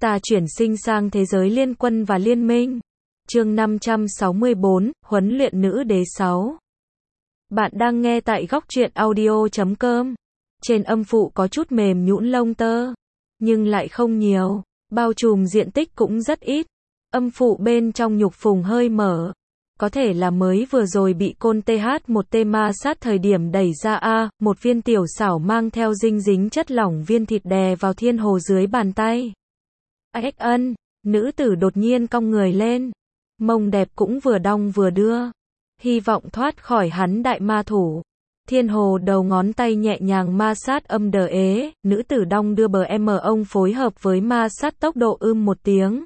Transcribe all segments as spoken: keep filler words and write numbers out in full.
Ta chuyển sinh sang thế giới liên quân và liên minh. Chương năm trăm sáu mươi bốn, huấn luyện nữ đế sáu. Bạn đang nghe tại góc truyện audio chấm com. Trên âm phụ có chút mềm nhũn lông tơ, nhưng lại không nhiều, bao trùm diện tích cũng rất ít. Âm phụ bên trong nhục phùng hơi mở. Có thể là mới vừa rồi bị côn tê hát một tê ma sát thời điểm đẩy ra a, một viên tiểu xảo mang theo dinh dính chất lỏng viên thịt đè vào thiên hồ dưới bàn tay. Ách ân, nữ tử đột nhiên cong người lên. Mông đẹp cũng vừa đong vừa đưa. Hy vọng thoát khỏi hắn đại ma thủ. Thiên hồ đầu ngón tay nhẹ nhàng ma sát âm đờ ế, nữ tử đong đưa bờ em ông phối hợp với ma sát tốc độ ưm một tiếng.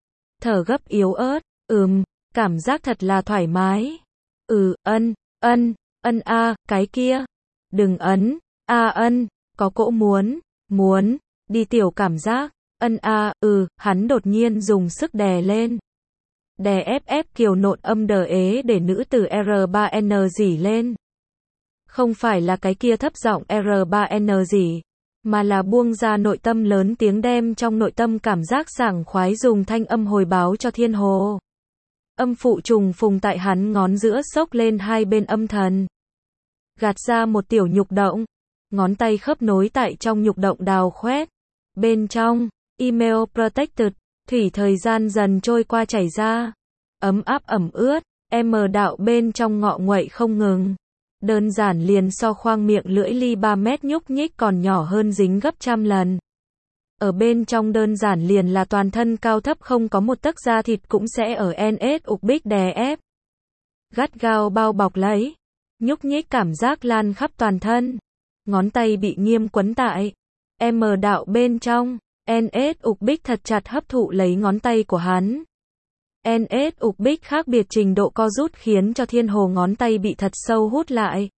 Thở gấp yếu ớt, ừm, cảm giác thật là thoải mái. Ừ, ân, ân, ân a, cái kia. Đừng ấn, a ân, có cỗ muốn, muốn, đi tiểu cảm giác. Ân a, ừ, hắn đột nhiên dùng sức đè lên. Đè ép ép kiều nộn âm đờ ế để nữ tử R ba N dỉ lên. Không phải là cái kia thấp giọng R ba N dỉ, mà là buông ra nội tâm lớn tiếng đem trong nội tâm cảm giác sảng khoái dùng thanh âm hồi báo cho thiên hồ. Âm phụ trùng phùng tại hắn ngón giữa xốc lên hai bên âm thần. Gạt ra một tiểu nhục động. Ngón tay khớp nối tại trong nhục động đào khoét. Bên trong, email protected, thủy thời gian dần trôi qua chảy ra. Ấm áp ẩm ướt, em đạo bên trong ngọ nguậy không ngừng. Đơn giản liền so khoang miệng lưỡi ly ba mét nhúc nhích còn nhỏ hơn dính gấp trăm lần. Ở bên trong đơn giản liền là toàn thân cao thấp không có một tấc da thịt cũng sẽ ở en ét ục bích đè ép. Gắt gao bao bọc lấy. Nhúc nhích cảm giác lan khắp toàn thân. Ngón tay bị nghiêm quấn tại. M đạo bên trong. en ét ục bích thật chặt hấp thụ lấy ngón tay của hắn. en ét ục bích khác biệt trình độ co rút khiến cho thiên hồ ngón tay bị thật sâu hút lại.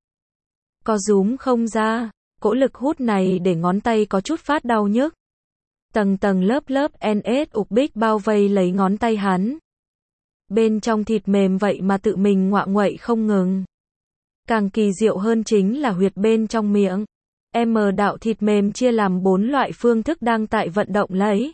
Co rúm không ra. Cỗ lực hút này để ngón tay có chút phát đau nhức. Tầng tầng lớp lớp en ét ục bích bao vây lấy ngón tay hắn. Bên trong thịt mềm vậy mà tự mình ngoạ nguậy không ngừng. Càng kỳ diệu hơn chính là huyệt bên trong miệng. M đạo thịt mềm chia làm bốn loại phương thức đang tại vận động lấy.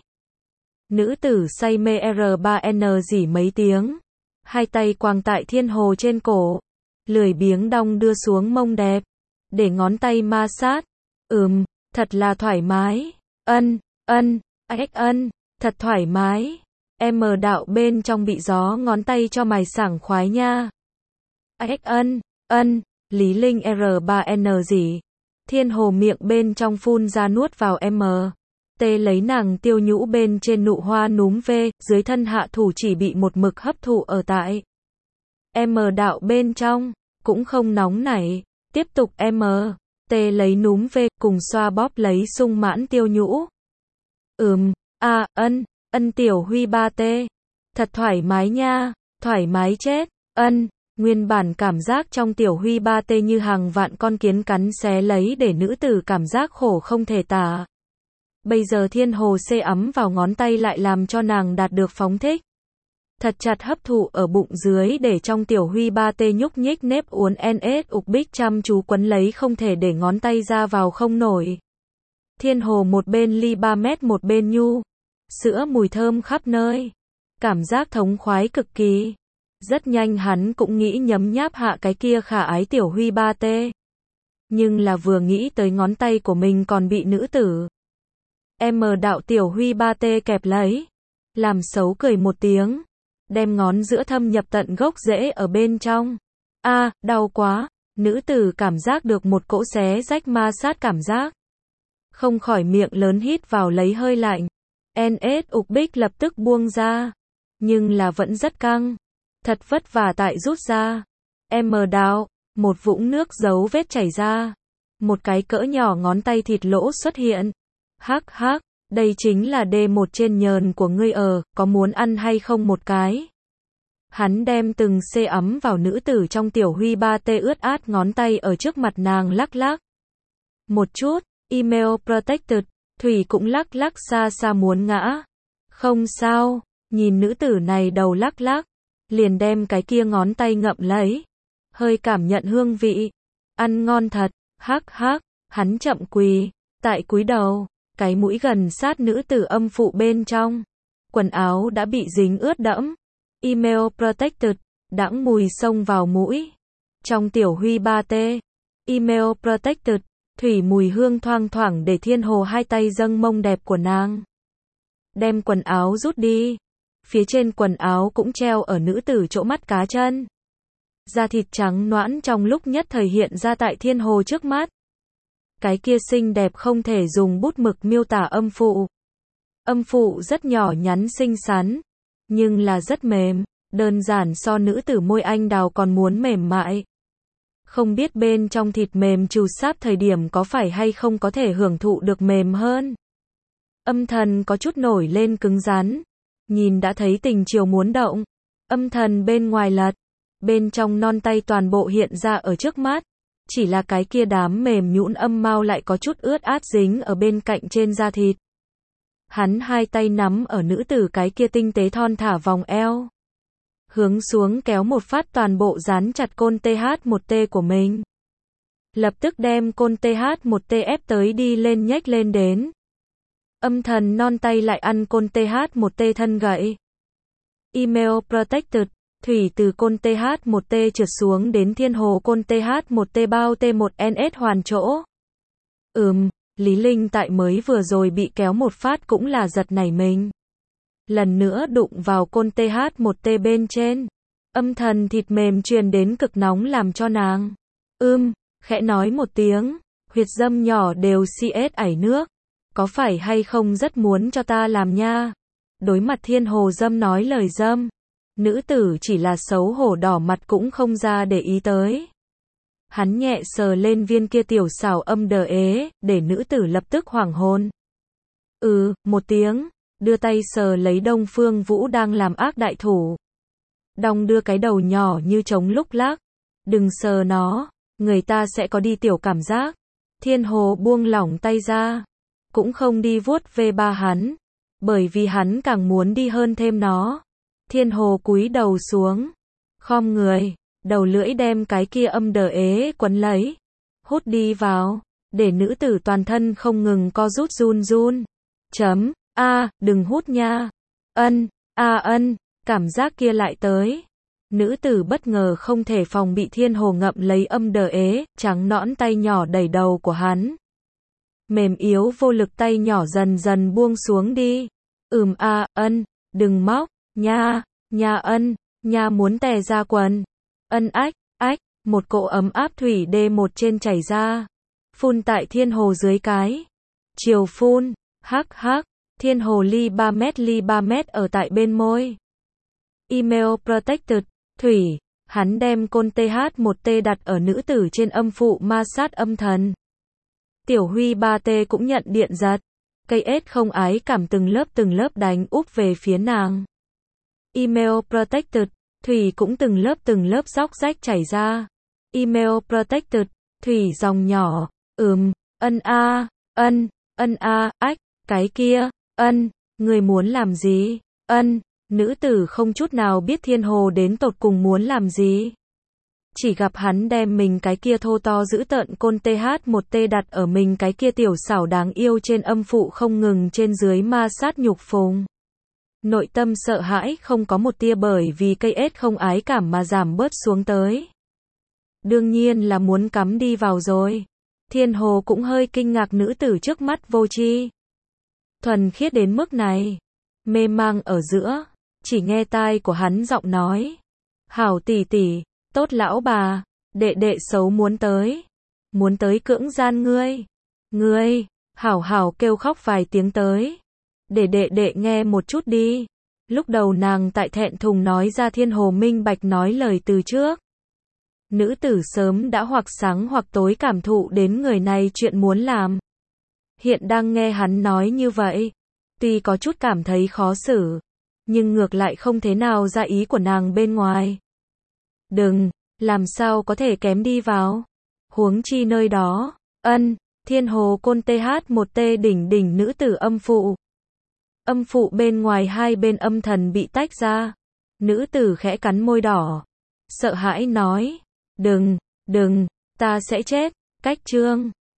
Nữ tử say mê R ba N dỉ mấy tiếng. Hai tay quàng tại thiên hồ trên cổ. Lười biếng đong đưa xuống mông đẹp. Để ngón tay ma sát. Ừm, thật là thoải mái. Ân, ân, ách ân, thật thoải mái. M đạo bên trong bị gió ngón tay cho mày sảng khoái nha. Ách ân, ân, Lý Linh R ba N dỉ. Thiên hồ miệng bên trong phun ra nuốt vào M. Tê lấy nàng tiêu nhũ bên trên nụ hoa núm V, dưới thân hạ thủ chỉ bị một mực hấp thụ ở tại. M đạo bên trong, cũng không nóng nảy, tiếp tục M. Tê lấy núm V, cùng xoa bóp lấy sung mãn tiêu nhũ. Ừm, a, à, ân, ân tiểu huy ba tê. Thật thoải mái nha, thoải mái chết, ân. Nguyên bản cảm giác trong tiểu huy ba tê như hàng vạn con kiến cắn xé lấy để nữ tử cảm giác khổ không thể tả. Bây giờ thiên hồ xê ấm vào ngón tay lại làm cho nàng đạt được phóng thích. Thật chặt hấp thụ ở bụng dưới để trong tiểu huy ba tê nhúc nhích nếp uốn en ét ục bích chăm chú quấn lấy không thể để ngón tay ra vào không nổi. Thiên hồ một bên ly ba mét một bên nhu. Sữa mùi thơm khắp nơi. Cảm giác thống khoái cực kỳ. Rất nhanh hắn cũng nghĩ nhấm nháp hạ cái kia khả ái tiểu huy ba tê. Nhưng là vừa nghĩ tới ngón tay của mình còn bị nữ tử. M đạo tiểu huy ba tê kẹp lấy. Làm xấu cười một tiếng. Đem ngón giữa thâm nhập tận gốc rễ ở bên trong. A, à, đau quá. Nữ tử cảm giác được một cỗ xé rách ma sát cảm giác. Không khỏi miệng lớn hít vào lấy hơi lạnh. en ét ục bích lập tức buông ra. Nhưng là vẫn rất căng. Thật vất vả tại rút ra. M đạo, một vũng nước dấu vết chảy ra. Một cái cỡ nhỏ ngón tay thịt lỗ xuất hiện. Hắc hắc, đây chính là D một trên nhờn của ngươi ở, có muốn ăn hay không một cái. Hắn đem từng xê ấm vào nữ tử trong tiểu huy ba tê ướt át ngón tay ở trước mặt nàng lắc lắc. Một chút, email protected, Thủy cũng lắc lắc xa xa muốn ngã. Không sao, nhìn nữ tử này đầu lắc lắc. Liền đem cái kia ngón tay ngậm lấy. Hơi cảm nhận hương vị. Ăn ngon thật, hắc hắc, hắn chậm quỳ, tại cúi đầu. cái mũi gần sát nữ tử âm phụ bên trong. Quần áo đã bị dính ướt đẫm. Email protected, đãng mùi xông vào mũi. Trong Tiểu Huy ba T. Email protected, thủy mùi hương thoang thoảng để Thiên Hồ hai tay dâng mông đẹp của nàng. Đem quần áo rút đi. Phía trên quần áo cũng treo ở nữ tử chỗ mắt cá chân. Da thịt trắng nõn trong lúc nhất thời hiện ra tại Thiên Hồ trước mắt. Cái kia xinh đẹp không thể dùng bút mực miêu tả âm phụ. Âm phụ rất nhỏ nhắn xinh xắn, nhưng là rất mềm, đơn giản so nữ tử môi anh đào còn muốn mềm mại. Không biết bên trong thịt mềm trù sáp thời điểm có phải hay không có thể hưởng thụ được mềm hơn. Âm thần có chút nổi lên cứng rắn, nhìn đã thấy tình chiều muốn động. Âm thần bên ngoài lật, bên trong non tay toàn bộ hiện ra ở trước mắt. Chỉ là cái kia đám mềm nhũn âm mao lại có chút ướt át dính ở bên cạnh trên da thịt. Hắn hai tay nắm ở nữ tử cái kia tinh tế thon thả vòng eo. Hướng xuống kéo một phát toàn bộ dán chặt côn T H một T của mình. Lập tức đem côn T H một T ép tới đi lên nhếch lên đến. Âm thần non tay lại ăn côn T H một T thân gậy. Email protected, thủy từ côn T H một T trượt xuống đến Thiên Hồ côn T H một T bao T một N S hoàn chỗ. Ừm, Lý Linh tại mới vừa rồi bị kéo một phát cũng là giật nảy mình. Lần nữa đụng vào côn T H một T bên trên. Âm thần thịt mềm truyền đến cực nóng làm cho nàng. Ưm, khẽ nói một tiếng, huyệt dâm nhỏ đều xê ét ảy nước. Có phải hay không rất muốn cho ta làm nha? Đối mặt Thiên Hồ dâm nói lời dâm. Nữ tử chỉ là xấu hổ đỏ mặt cũng không ra để ý tới. Hắn nhẹ sờ lên viên kia tiểu xảo âm đờ ế, để nữ tử lập tức hoảng hồn. Ừ, một tiếng, đưa tay sờ lấy Đông Phương Vũ đang làm ác đại thủ. Đong đưa cái đầu nhỏ như trống lúc lắc. Đừng sờ nó, người ta sẽ có đi tiểu cảm giác. Thiên Hồ buông lỏng tay ra. Cũng không đi vuốt về ba hắn. Bởi vì hắn càng muốn đi hơn thêm nó. Thiên Hồ cúi đầu xuống. Khom người. Đầu lưỡi đem cái kia âm đờ ế quấn lấy. Hút đi vào. Để nữ tử toàn thân không ngừng co rút run run. Chấm. A, à, đừng hút nha. Ân. A à, ân. Cảm giác kia lại tới. Nữ tử bất ngờ không thể phòng bị Thiên Hồ ngậm lấy âm đờ ế, trắng nõn tay nhỏ đẩy đầu của hắn. Mềm yếu vô lực tay nhỏ dần dần buông xuống đi. Ừm a, à, ân. Đừng móc. Nha. Nha ân. Nha muốn tè ra quần. Ân ách, ách, một cỗ ấm áp thủy D một trên chảy ra. Phun tại Thiên Hồ dưới cái. Chiều phun, hắc hắc, Thiên Hồ ly ba mét ly ba mét ở tại bên môi. Email protected, thủy, hắn đem côn T H một T đặt ở nữ tử trên âm phụ ma sát âm thần. Tiểu Huy ba T cũng nhận điện giật. Cây ết không ái cảm từng lớp từng lớp đánh úp về phía nàng. Email protected, thủy cũng từng lớp từng lớp róc rách chảy ra. Email protected, thủy dòng nhỏ. Ừm, ân a, ân, ân a, ách, cái kia, ân, người muốn làm gì? Ân, nữ tử không chút nào biết Thiên Hồ đến tột cùng muốn làm gì. Chỉ gặp hắn đem mình cái kia thô to dữ tợn côn T H một T đặt ở mình cái kia tiểu xảo đáng yêu trên âm phụ không ngừng trên dưới ma sát nhục phùng. Nội tâm sợ hãi không có một tia bởi vì cây ết không ái cảm mà giảm bớt xuống tới. Đương nhiên là muốn cắm đi vào rồi. Thiên Hồ cũng hơi kinh ngạc nữ tử trước mắt vô tri. Thuần khiết đến mức này. Mê mang ở giữa. Chỉ nghe tai của hắn giọng nói. Hảo tỷ tỷ, tốt lão bà, đệ đệ xấu muốn tới. Muốn tới cưỡng gian ngươi. Ngươi, hảo hảo kêu khóc vài tiếng tới. Để đệ đệ nghe một chút đi. Lúc đầu nàng tại thẹn thùng nói ra Thiên Hồ minh bạch nói lời từ trước. Nữ tử sớm đã hoặc sáng hoặc tối cảm thụ đến người này chuyện muốn làm. Hiện đang nghe hắn nói như vậy. Tuy có chút cảm thấy khó xử. Nhưng ngược lại không thế nào ra ý của nàng bên ngoài. Đừng, làm sao có thể kém đi vào. Huống chi nơi đó. Ân, Thiên Hồ côn T H một T đỉnh đỉnh nữ tử âm phụ. Âm phụ bên ngoài hai bên âm thần bị tách ra. Nữ tử khẽ cắn môi đỏ. Sợ hãi nói. Đừng, đừng, ta sẽ chết. Cách chương.